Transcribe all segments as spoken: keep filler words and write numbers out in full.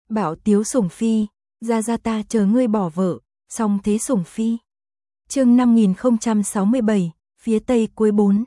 Bảo Tiếu Sủng Phi, ra ra ta chờ ngươi bỏ vợ, song thế Sủng Phi. Chương năm nghìn không trăm sáu mươi bảy, phía tây cuối bốn.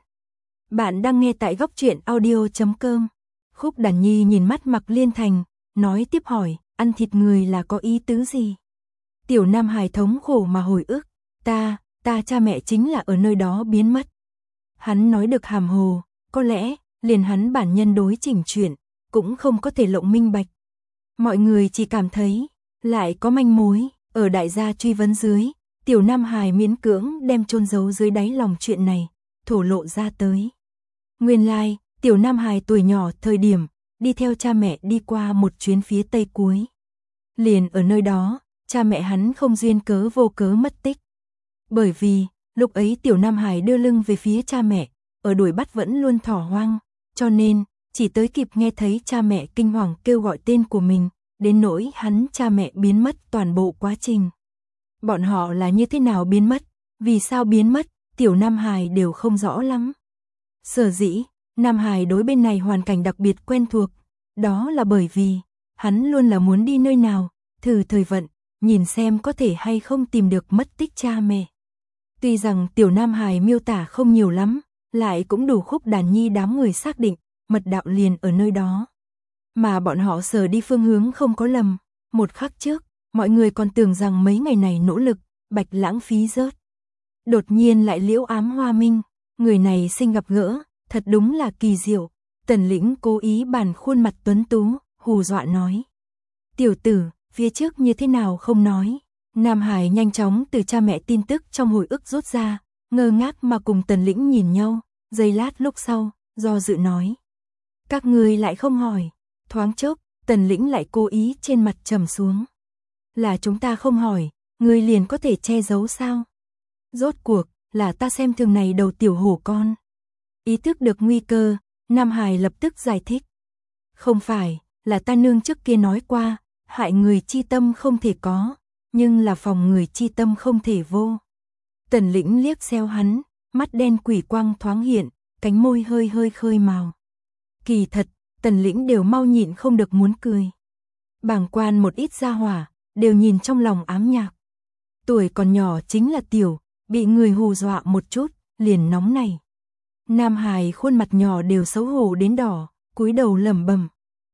Bạn đang nghe tại góc truyện audio chấm com. Khúc Đàn Nhi nhìn mắt Mạc Liên Thành, nói tiếp hỏi, ăn thịt người là có ý tứ gì? Tiểu Nam Hải thống khổ mà hồi ức, ta, ta cha mẹ chính là ở nơi đó biến mất. Hắn nói được hàm hồ, có lẽ, liền hắn bản nhân đối chỉnh chuyện, cũng không có thể lộng minh bạch. Mọi người chỉ cảm thấy, lại có manh mối, ở đại gia truy vấn dưới, Tiểu Nam Hải miễn cưỡng đem chôn giấu dưới đáy lòng chuyện này, thổ lộ ra tới. Nguyên lai, like, Tiểu Nam Hải tuổi nhỏ thời điểm, đi theo cha mẹ đi qua một chuyến phía tây cuối. Liền ở nơi đó, cha mẹ hắn không duyên cớ vô cớ mất tích. Bởi vì, lúc ấy Tiểu Nam Hải đưa lưng về phía cha mẹ, ở đuổi bắt vẫn luôn thỏ hoang, cho nên, chỉ tới kịp nghe thấy cha mẹ kinh hoàng kêu gọi tên của mình, đến nỗi hắn cha mẹ biến mất toàn bộ quá trình. Bọn họ là như thế nào biến mất, vì sao biến mất, Tiểu Nam Hải đều không rõ lắm. Sở dĩ, Nam Hải đối bên này hoàn cảnh đặc biệt quen thuộc, đó là bởi vì, hắn luôn là muốn đi nơi nào, thử thời vận, nhìn xem có thể hay không tìm được mất tích cha mẹ. Tuy rằng Tiểu Nam Hải miêu tả không nhiều lắm, lại cũng đủ Khúc Đàn Nhi đám người xác định, mật đạo liền ở nơi đó. Mà bọn họ sở đi phương hướng không có lầm, một khắc trước, mọi người còn tưởng rằng mấy ngày này nỗ lực, bạch lãng phí rớt. Đột nhiên lại liễu ám hoa minh, người này sinh gặp gỡ, thật đúng là kỳ diệu. Tần Lĩnh cố ý bàn khuôn mặt tuấn tú, hù dọa nói. Tiểu tử, phía trước như thế nào không nói. Nam Hải nhanh chóng từ cha mẹ tin tức trong hồi ức rút ra, ngơ ngác mà cùng Tần Lĩnh nhìn nhau, giây lát lúc sau, do dự nói. Các ngươi lại không hỏi, thoáng chốc, Tần Lĩnh lại cố ý trên mặt trầm xuống. Là chúng ta không hỏi, ngươi liền có thể che giấu sao? Rốt cuộc, là ta xem thường này đầu tiểu hổ con. Ý thức được nguy cơ, Nam Hải lập tức giải thích. Không phải, là ta nương trước kia nói qua, hại người chi tâm không thể có, nhưng là phòng người chi tâm không thể vô. Tần Lĩnh liếc xéo hắn, mắt đen quỷ quang thoáng hiện, cánh môi hơi hơi khơi màu. Kỳ thật, Tần Lĩnh đều mau nhịn không được muốn cười. Bàng quan một ít gia hỏa, đều nhìn trong lòng ám nhạc. Tuổi còn nhỏ chính là tiểu, bị người hù dọa một chút, liền nóng này. Nam Hải khuôn mặt nhỏ đều xấu hổ đến đỏ, cúi đầu lẩm bẩm.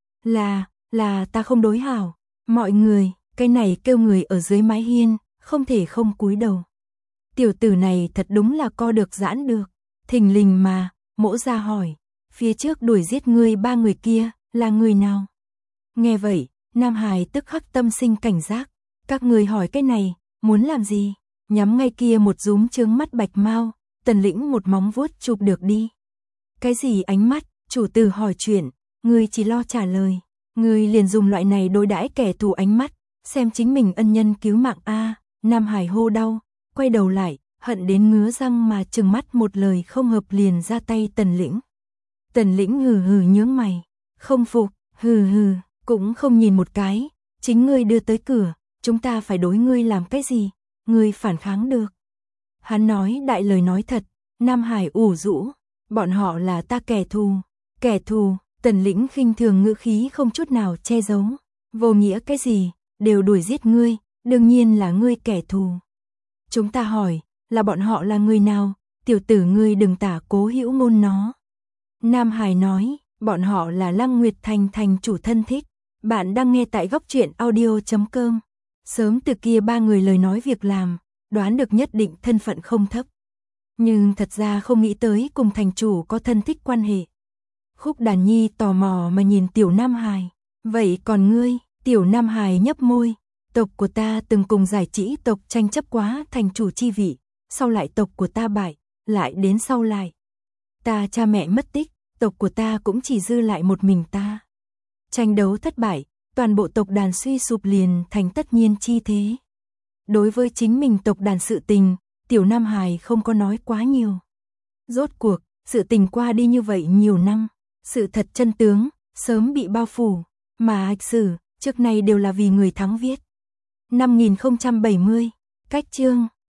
Là, là ta không đối hảo. Mọi người, cái này kêu người ở dưới mái hiên, không thể không cúi đầu. Tiểu tử này thật đúng là co được giãn được. Thình lình mà, Mỗ ra hỏi, phía trước đuổi giết ngươi ba người kia, là người nào? Nghe vậy, Nam Hải tức khắc tâm sinh cảnh giác. Các người hỏi cái này, muốn làm gì? Nhắm ngay kia một rúm trướng mắt bạch mau, Tần Lĩnh một móng vuốt chụp được đi. Cái gì ánh mắt, chủ tử hỏi chuyện, ngươi chỉ lo trả lời. Ngươi liền dùng loại này đối đãi kẻ thù ánh mắt, xem chính mình ân nhân cứu mạng a. Nam Hải hô đau, quay đầu lại, hận đến ngứa răng mà trừng mắt một lời không hợp liền ra tay Tần Lĩnh. Tần Lĩnh hừ hừ nhướng mày, không phục, hừ hừ, cũng không nhìn một cái, chính ngươi đưa tới cửa, chúng ta phải đối ngươi làm cái gì, ngươi phản kháng được. Hắn nói đại lời nói thật, Nam Hải ủ rũ, bọn họ là ta kẻ thù, kẻ thù, Tần Lĩnh khinh thường ngữ khí không chút nào che giấu, vô nghĩa cái gì, đều đuổi giết ngươi, đương nhiên là ngươi kẻ thù. Chúng ta hỏi, là bọn họ là người nào, tiểu tử ngươi đừng tả Cố Hữu Ngôn nó. Nam Hải nói, bọn họ là Lăng Nguyệt Thành thành chủ thân thích, bạn đang nghe tại góc truyện audio chấm com. Sớm từ kia ba người lời nói việc làm, đoán được nhất định thân phận không thấp. Nhưng thật ra không nghĩ tới cùng thành chủ có thân thích quan hệ. Khúc Đàn Nhi tò mò mà nhìn Tiểu Nam Hải. Vậy còn ngươi? Tiểu Nam Hải nhấp môi. Tộc của ta từng cùng Giải Trĩ tộc tranh chấp quá thành chủ chi vị. Sau lại tộc của ta bại. Lại đến sau lại. Ta cha mẹ mất tích. Tộc của ta cũng chỉ dư lại một mình ta. Tranh đấu thất bại. Toàn bộ tộc đàn suy sụp liền thành tất nhiên chi thế. Đối với chính mình tộc đàn sự tình, Tiểu Nam Hải không có nói quá nhiều. Rốt cuộc, sự tình qua đi như vậy nhiều năm. Sự thật chân tướng, sớm bị bao phủ, mà lịch sử, trước nay đều là vì người thắng viết. năm nghìn không trăm bảy mươi, cách chương.